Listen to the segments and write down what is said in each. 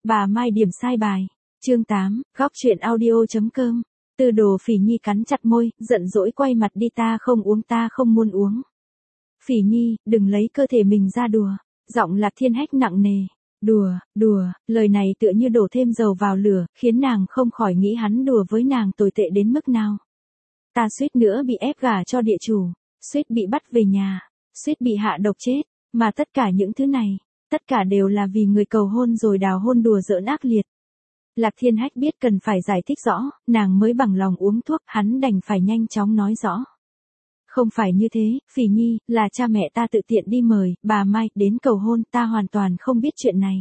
Bà Mai điểm sai bài. Chương 8, góc truyện audio.com. Tư Đồ Phỉ Nhi cắn chặt môi, giận dỗi quay mặt đi, ta không uống, ta không muốn uống. Phỉ Nhi, đừng lấy cơ thể mình ra đùa. Giọng Lạc Thiên Hách nặng nề. Đùa, lời này tựa như đổ thêm dầu vào lửa, khiến nàng không khỏi nghĩ hắn đùa với nàng tồi tệ đến mức nào. Ta suýt nữa bị ép gả cho địa chủ, suýt bị bắt về nhà, suýt bị hạ độc chết, mà tất cả những thứ này, tất cả đều là vì người cầu hôn rồi đào hôn đùa giỡn ác liệt. Lạc Thiên Hách biết cần phải giải thích rõ, nàng mới bằng lòng uống thuốc, hắn đành phải nhanh chóng nói rõ. Không phải như thế, Phỉ Nhi, là cha mẹ ta tự tiện đi mời bà Mai đến cầu hôn, ta hoàn toàn không biết chuyện này.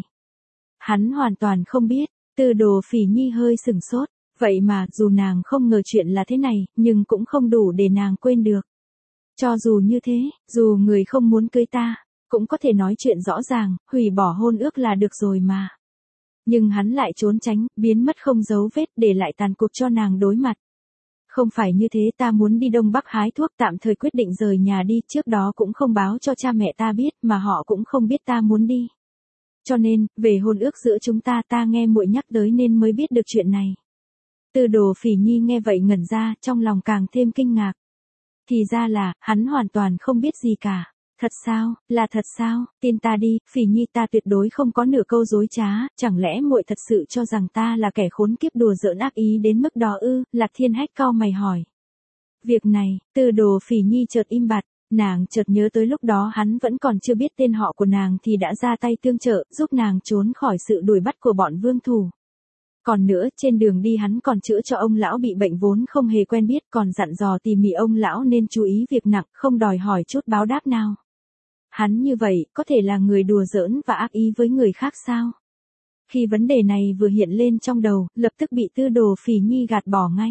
Hắn hoàn toàn không biết. Tư Đồ Phỉ Nhi hơi sửng sốt, vậy mà dù nàng không ngờ chuyện là thế này, nhưng cũng không đủ để nàng quên được. Cho dù như thế, dù người không muốn cưới ta, cũng có thể nói chuyện rõ ràng, hủy bỏ hôn ước là được rồi mà. Nhưng hắn lại trốn tránh, biến mất không dấu vết, để lại tàn cuộc cho nàng đối mặt. Không phải như thế, ta muốn đi Đông Bắc hái thuốc, tạm thời quyết định rời nhà đi, trước đó cũng không báo cho cha mẹ ta biết, mà họ cũng không biết ta muốn đi. Cho nên, về hôn ước giữa chúng ta, ta nghe muội nhắc tới nên mới biết được chuyện này. Tư Đồ Phỉ Nhi nghe vậy ngẩn ra, trong lòng càng thêm kinh ngạc. Thì ra là, hắn hoàn toàn không biết gì cả. Thật sao, là thật sao, tin ta đi, Phỉ Nhi, ta tuyệt đối không có nửa câu dối trá, chẳng lẽ muội thật sự cho rằng ta là kẻ khốn kiếp đùa giỡn ác ý đến mức đó ư? Lạc Thiên Hách cau mày hỏi. Việc này, Tư Đồ Phỉ Nhi chợt im bặt, nàng chợt nhớ tới lúc đó hắn vẫn còn chưa biết tên họ của nàng thì đã ra tay tương trợ, giúp nàng trốn khỏi sự đuổi bắt của bọn vương thù. Còn nữa, trên đường đi hắn còn chữa cho ông lão bị bệnh vốn không hề quen biết, còn dặn dò tỉ mỉ ông lão nên chú ý việc nặng, không đòi hỏi chút báo đáp nào. Hắn như vậy, có thể là người đùa giỡn và ác ý với người khác sao? Khi vấn đề này vừa hiện lên trong đầu, lập tức bị Tư Đồ Phỉ Nhi gạt bỏ ngay.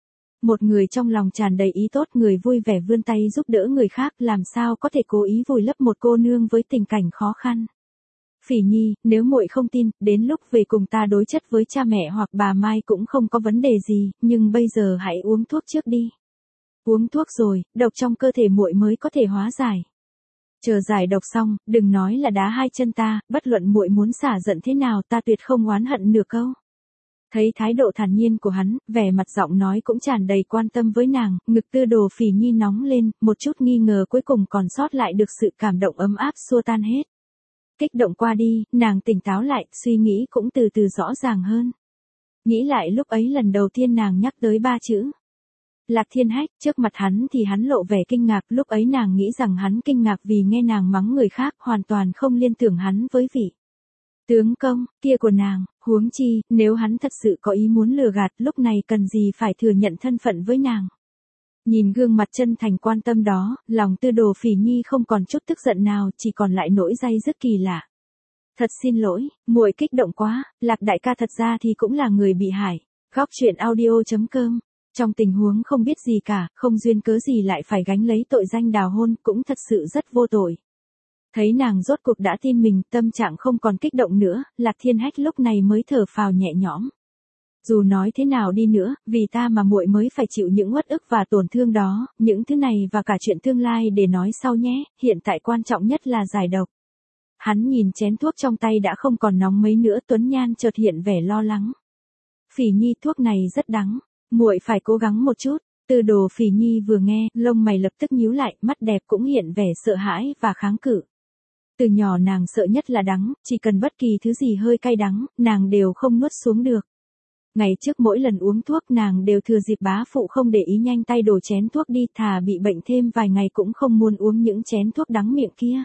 Một người trong lòng tràn đầy ý tốt, người vui vẻ vươn tay giúp đỡ người khác, làm sao có thể cố ý vùi lấp một cô nương với tình cảnh khó khăn. Phỉ Nhi, nếu muội không tin, đến lúc về cùng ta đối chất với cha mẹ hoặc bà Mai cũng không có vấn đề gì, nhưng bây giờ hãy uống thuốc trước đi. Uống thuốc rồi, độc trong cơ thể muội mới có thể hóa giải. Chờ giải độc xong, đừng nói là đá hai chân ta, bất luận muội muốn xả giận thế nào, ta tuyệt không oán hận nửa câu. Thấy thái độ thản nhiên của hắn, vẻ mặt giọng nói cũng tràn đầy quan tâm với nàng, ngực Tư Đồ Phỉ Nhi nóng lên, một chút nghi ngờ cuối cùng còn sót lại được sự cảm động ấm áp xua tan hết. Kích động qua đi, nàng tỉnh táo lại, suy nghĩ cũng từ từ rõ ràng hơn. Nghĩ lại lúc ấy lần đầu tiên nàng nhắc tới ba chữ Lạc Thiên Hách, trước mặt hắn thì hắn lộ vẻ kinh ngạc, lúc ấy nàng nghĩ rằng hắn kinh ngạc vì nghe nàng mắng người khác, hoàn toàn không liên tưởng hắn với vị tướng công kia của nàng, huống chi, nếu hắn thật sự có ý muốn lừa gạt, lúc này cần gì phải thừa nhận thân phận với nàng. Nhìn gương mặt chân thành quan tâm đó, lòng Tư Đồ Phỉ Nhi không còn chút tức giận nào, chỉ còn lại nỗi day dứt kỳ lạ. Thật xin lỗi, muội kích động quá, Lạc đại ca thật ra thì cũng là người bị hại. Góc truyện audio.com. Trong tình huống không biết gì cả, không duyên cớ gì lại phải gánh lấy tội danh đào hôn, cũng thật sự rất vô tội. Thấy nàng rốt cuộc đã tin mình, tâm trạng không còn kích động nữa, Lạc Thiên Hách lúc này mới thở phào nhẹ nhõm. Dù nói thế nào đi nữa, vì ta mà muội mới phải chịu những uất ức và tổn thương đó, những thứ này và cả chuyện tương lai để nói sau nhé, hiện tại quan trọng nhất là giải độc. Hắn nhìn chén thuốc trong tay đã không còn nóng mấy nữa, Tuấn Nhan chợt hiện vẻ lo lắng. Phỉ Nhi, thuốc này rất đắng, muội phải cố gắng một chút. Tư Đồ Phỉ Nhi vừa nghe, lông mày lập tức nhíu lại, mắt đẹp cũng hiện vẻ sợ hãi và kháng cự. Từ nhỏ nàng sợ nhất là đắng, chỉ cần bất kỳ thứ gì hơi cay đắng, nàng đều không nuốt xuống được. Ngày trước mỗi lần uống thuốc nàng đều thừa dịp bá phụ không để ý nhanh tay đổ chén thuốc đi, thà bị bệnh thêm vài ngày cũng không muốn uống những chén thuốc đắng miệng kia.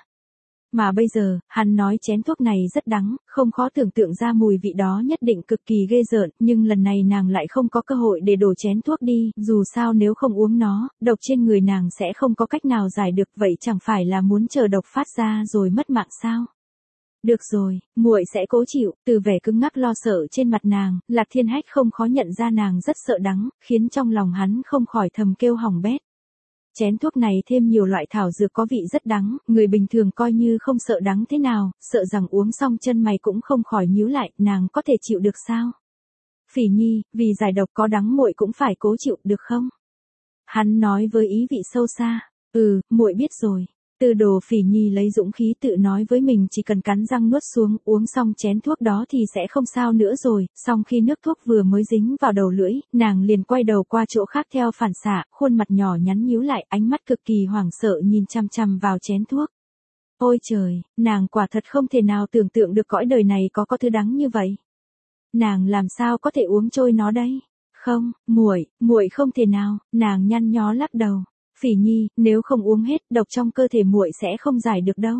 Mà bây giờ, hắn nói chén thuốc này rất đắng, không khó tưởng tượng ra mùi vị đó nhất định cực kỳ ghê rợn, nhưng lần này nàng lại không có cơ hội để đổ chén thuốc đi, dù sao nếu không uống nó, độc trên người nàng sẽ không có cách nào giải được, vậy chẳng phải là muốn chờ độc phát ra rồi mất mạng sao? Được rồi, muội sẽ cố chịu. Từ vẻ cứng ngắc lo sợ trên mặt nàng, Lạc Thiên Hách không khó nhận ra nàng rất sợ đắng, khiến trong lòng hắn không khỏi thầm kêu hỏng bét. Chén thuốc này thêm nhiều loại thảo dược có vị rất đắng, người bình thường coi như không sợ đắng thế nào, sợ rằng uống xong chân mày cũng không khỏi nhíu lại, nàng có thể chịu được sao? Phỉ Nhi, vì giải độc có đắng muội cũng phải cố chịu được không? Hắn nói với ý vị sâu xa. Muội biết rồi. Tư Đồ Phỉ Nhi lấy dũng khí tự nói với mình chỉ cần cắn răng nuốt xuống, uống xong chén thuốc đó thì sẽ không sao nữa rồi, song khi nước thuốc vừa mới dính vào đầu lưỡi, nàng liền quay đầu qua chỗ khác theo phản xạ, khuôn mặt nhỏ nhắn nhíu lại, ánh mắt cực kỳ hoảng sợ nhìn chăm chăm vào chén thuốc. Ôi trời, nàng quả thật không thể nào tưởng tượng được cõi đời này có thứ đắng như vậy. Nàng làm sao có thể uống trôi nó đây? Không, muội không thể nào, nàng nhăn nhó lắc đầu. Phỉ Nhi, nếu không uống hết, độc trong cơ thể muội sẽ không giải được đâu.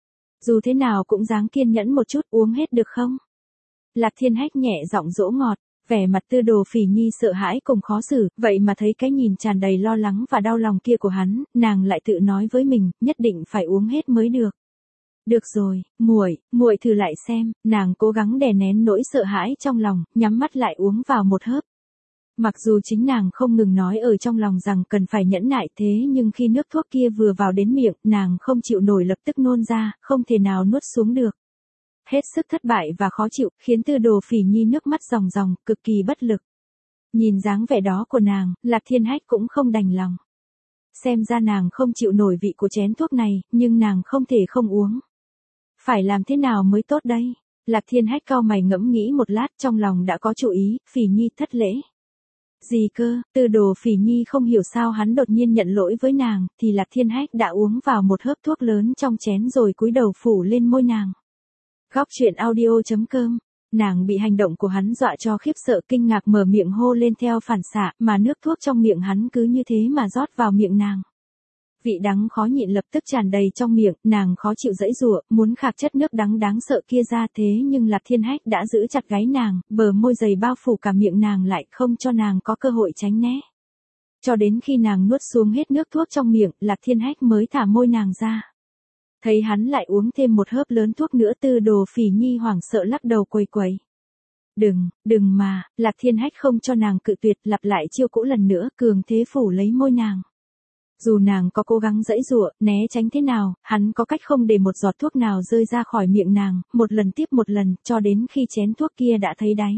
Dù thế nào cũng dáng kiên nhẫn một chút, uống hết được không? Lạc Thiên Hách nhẹ giọng dỗ ngọt, vẻ mặt Tư Đồ Phỉ Nhi sợ hãi cùng khó xử, vậy mà thấy cái nhìn tràn đầy lo lắng và đau lòng kia của hắn, nàng lại tự nói với mình, nhất định phải uống hết mới được. Được rồi, muội thử lại xem, nàng cố gắng đè nén nỗi sợ hãi trong lòng, nhắm mắt lại uống vào một hớp. Mặc dù chính nàng không ngừng nói ở trong lòng rằng cần phải nhẫn nại thế nhưng khi nước thuốc kia vừa vào đến miệng, nàng không chịu nổi lập tức nôn ra, không thể nào nuốt xuống được. Hết sức thất bại và khó chịu, khiến Tư Đồ Phỉ Nhi nước mắt ròng ròng, cực kỳ bất lực. Nhìn dáng vẻ đó của nàng, Lạc Thiên Hách cũng không đành lòng. Xem ra nàng không chịu nổi vị của chén thuốc này, nhưng nàng không thể không uống. Phải làm thế nào mới tốt đây? Lạc Thiên Hách cau mày ngẫm nghĩ một lát, trong lòng đã có chủ ý, Phỉ Nhi thất lễ. Gì cơ? Tư Đồ Phỉ Nhi không hiểu sao hắn đột nhiên nhận lỗi với nàng, thì Lạc Thiên Hách đã uống vào một hớp thuốc lớn trong chén rồi cúi đầu phủ lên môi nàng. Góc truyện audio.com. Nàng bị hành động của hắn dọa cho khiếp sợ, kinh ngạc mở miệng hô lên theo phản xạ, mà nước thuốc trong miệng hắn cứ như thế mà rót vào miệng nàng. Vị đắng khó nhịn lập tức tràn đầy trong miệng, nàng khó chịu giãy giụa, muốn khạc chất nước đắng đáng sợ kia ra, thế nhưng Lạc Thiên Hách đã giữ chặt gáy nàng, bờ môi dày bao phủ cả miệng nàng lại, không cho nàng có cơ hội tránh né. Cho đến khi nàng nuốt xuống hết nước thuốc trong miệng, Lạc Thiên Hách mới thả môi nàng ra. Thấy hắn lại uống thêm một hớp lớn thuốc nữa, Tư Đồ Phỉ Nhi hoảng sợ lắc đầu quầy quầy. Đừng mà, Lạc Thiên Hách không cho nàng cự tuyệt, lặp lại chiêu cũ lần nữa, cường thế phủ lấy môi nàng. Dù nàng có cố gắng giãy giụa, né tránh thế nào, hắn có cách không để một giọt thuốc nào rơi ra khỏi miệng nàng, một lần tiếp một lần, cho đến khi chén thuốc kia đã thấy đáy.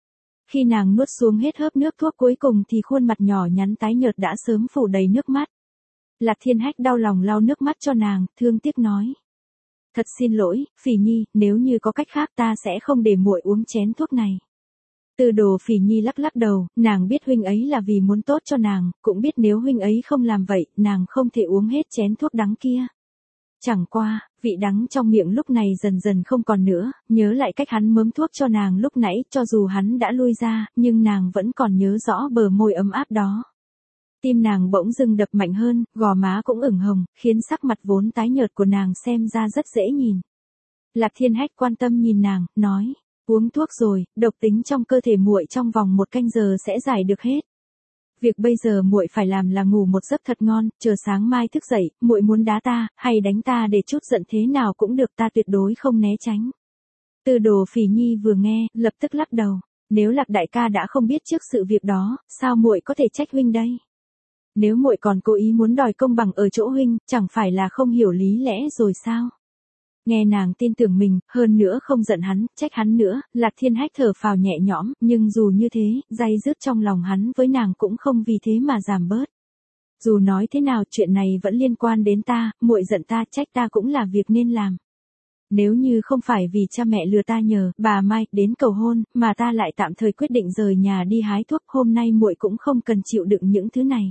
Khi nàng nuốt xuống hết hớp nước thuốc cuối cùng thì khuôn mặt nhỏ nhắn tái nhợt đã sớm phủ đầy nước mắt. Lạc Thiên Hách đau lòng lau nước mắt cho nàng, thương tiếc nói. Thật xin lỗi, Phỉ Nhi, nếu như có cách khác ta sẽ không để muội uống chén thuốc này. Tư Đồ Phỉ Nhi lắc lắc đầu, nàng biết huynh ấy là vì muốn tốt cho nàng, cũng biết nếu huynh ấy không làm vậy, nàng không thể uống hết chén thuốc đắng kia. Chẳng qua, vị đắng trong miệng lúc này dần dần không còn nữa, nhớ lại cách hắn mớm thuốc cho nàng lúc nãy, cho dù hắn đã lui ra, nhưng nàng vẫn còn nhớ rõ bờ môi ấm áp đó. Tim nàng bỗng dưng đập mạnh hơn, gò má cũng ửng hồng, khiến sắc mặt vốn tái nhợt của nàng xem ra rất dễ nhìn. Lạc Thiên Hách quan tâm nhìn nàng, nói. Uống thuốc rồi, độc tính trong cơ thể muội trong vòng 1 canh giờ sẽ giải được hết. Việc bây giờ muội phải làm là ngủ một giấc thật ngon, chờ sáng mai thức dậy, muội muốn đá ta, hay đánh ta để chút giận thế nào cũng được, ta tuyệt đối không né tránh. Tư Đồ Phỉ Nhi vừa nghe, lập tức lắc đầu. Nếu Lạc đại ca đã không biết trước sự việc đó, sao muội có thể trách huynh đây? Nếu muội còn cố ý muốn đòi công bằng ở chỗ huynh, chẳng phải là không hiểu lý lẽ rồi sao? Nghe nàng tin tưởng mình, hơn nữa không giận hắn, trách hắn nữa, Lạc Thiên Hách thở phào nhẹ nhõm, nhưng dù như thế, day dứt trong lòng hắn với nàng cũng không vì thế mà giảm bớt. Dù nói thế nào chuyện này vẫn liên quan đến ta, muội giận ta, trách ta cũng là việc nên làm. Nếu như không phải vì cha mẹ lừa ta nhờ bà Mai đến cầu hôn, mà ta lại tạm thời quyết định rời nhà đi hái thuốc, hôm nay muội cũng không cần chịu đựng những thứ này.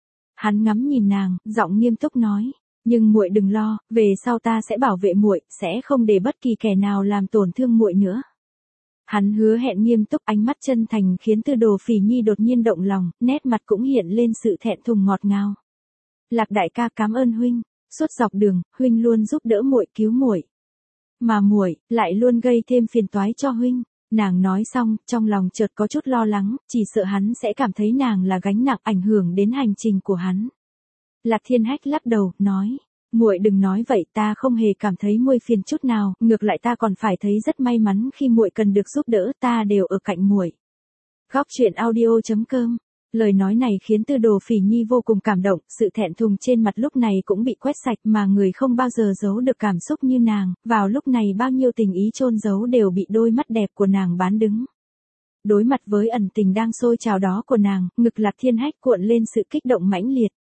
Hắn ngắm nhìn nàng, giọng nghiêm túc nói. Nhưng muội đừng lo, về sau ta sẽ bảo vệ muội, sẽ không để bất kỳ kẻ nào làm tổn thương muội nữa. Hắn hứa hẹn nghiêm túc, ánh mắt chân thành khiến Tư Đồ Phỉ Nhi đột nhiên động lòng, nét mặt cũng hiện lên sự thẹn thùng ngọt ngào. Lạc đại ca cảm ơn huynh, suốt dọc đường, huynh luôn giúp đỡ muội, cứu muội. Mà muội lại luôn gây thêm phiền toái cho huynh. Nàng nói xong, trong lòng chợt có chút lo lắng, chỉ sợ hắn sẽ cảm thấy nàng là gánh nặng ảnh hưởng đến hành trình của hắn. Lạc Thiên Hách lắc đầu, nói, muội đừng nói vậy, ta không hề cảm thấy muội phiền chút nào, ngược lại ta còn phải thấy rất may mắn khi muội cần được giúp đỡ, ta đều ở cạnh muội. Góc truyện audio.com. Lời nói này khiến Tư Đồ Phỉ Nhi vô cùng cảm động, sự thẹn thùng trên mặt lúc này cũng bị quét sạch, mà người không bao giờ giấu được cảm xúc như nàng, vào lúc này bao nhiêu tình ý chôn giấu đều bị đôi mắt đẹp của nàng bán đứng. Đối mặt với ẩn tình đang sôi trào đó của nàng, ngực Lạc Thiên Hách cuộn lên sự kích động mãnh liệt.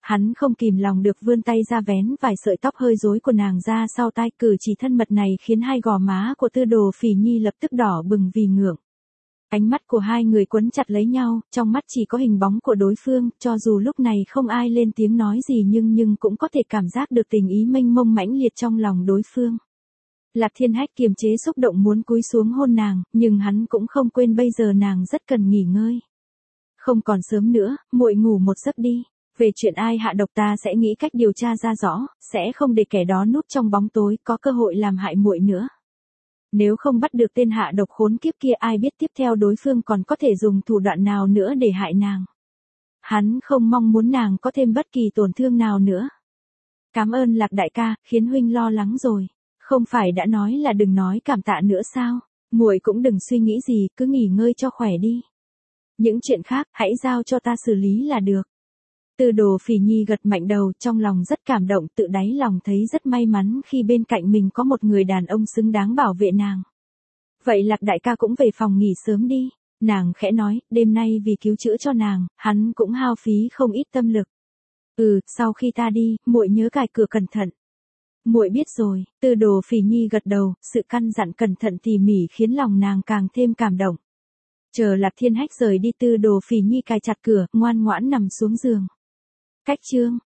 Hắn không kìm lòng được vươn tay ra vén vài sợi tóc hơi rối của nàng ra sau tai, cử chỉ thân mật này khiến hai gò má của Tư Đồ Phỉ Nhi lập tức đỏ bừng vì ngượng. Ánh mắt của hai người quấn chặt lấy nhau, trong mắt chỉ có hình bóng của đối phương, cho dù lúc này không ai lên tiếng nói gì nhưng cũng có thể cảm giác được tình ý mênh mông mãnh liệt trong lòng đối phương. Lạc Thiên Hách kiềm chế xúc động muốn cúi xuống hôn nàng, nhưng hắn cũng không quên bây giờ nàng rất cần nghỉ ngơi. Không còn sớm nữa, muội ngủ một giấc đi. Về chuyện ai hạ độc ta sẽ nghĩ cách điều tra ra rõ, sẽ không để kẻ đó núp trong bóng tối có cơ hội làm hại muội nữa. Nếu không bắt được tên hạ độc khốn kiếp kia, ai biết tiếp theo đối phương còn có thể dùng thủ đoạn nào nữa để hại nàng. Hắn không mong muốn nàng có thêm bất kỳ tổn thương nào nữa. Cảm ơn Lạc đại ca, khiến huynh lo lắng rồi. Không phải đã nói là đừng nói cảm tạ nữa sao? Muội cũng đừng suy nghĩ gì, cứ nghỉ ngơi cho khỏe đi. Những chuyện khác, hãy giao cho ta xử lý là được. Tư Đồ Phỉ Nhi gật mạnh đầu, trong lòng rất cảm động, tự đáy lòng thấy rất may mắn khi bên cạnh mình có một người đàn ông xứng đáng bảo vệ nàng. Vậy Lạc đại ca cũng về phòng nghỉ sớm đi. Nàng khẽ nói, đêm nay vì cứu chữa cho nàng, hắn cũng hao phí không ít tâm lực. Sau khi ta đi, muội nhớ cài cửa cẩn thận. Muội biết rồi. Tư Đồ Phỉ Nhi gật đầu, sự căn dặn cẩn thận tỉ mỉ khiến lòng nàng càng thêm cảm động. Chờ Lạc Thiên Hách rời đi, Tư Đồ Phỉ Nhi cài chặt cửa, ngoan ngoãn nằm xuống giường. Cách chương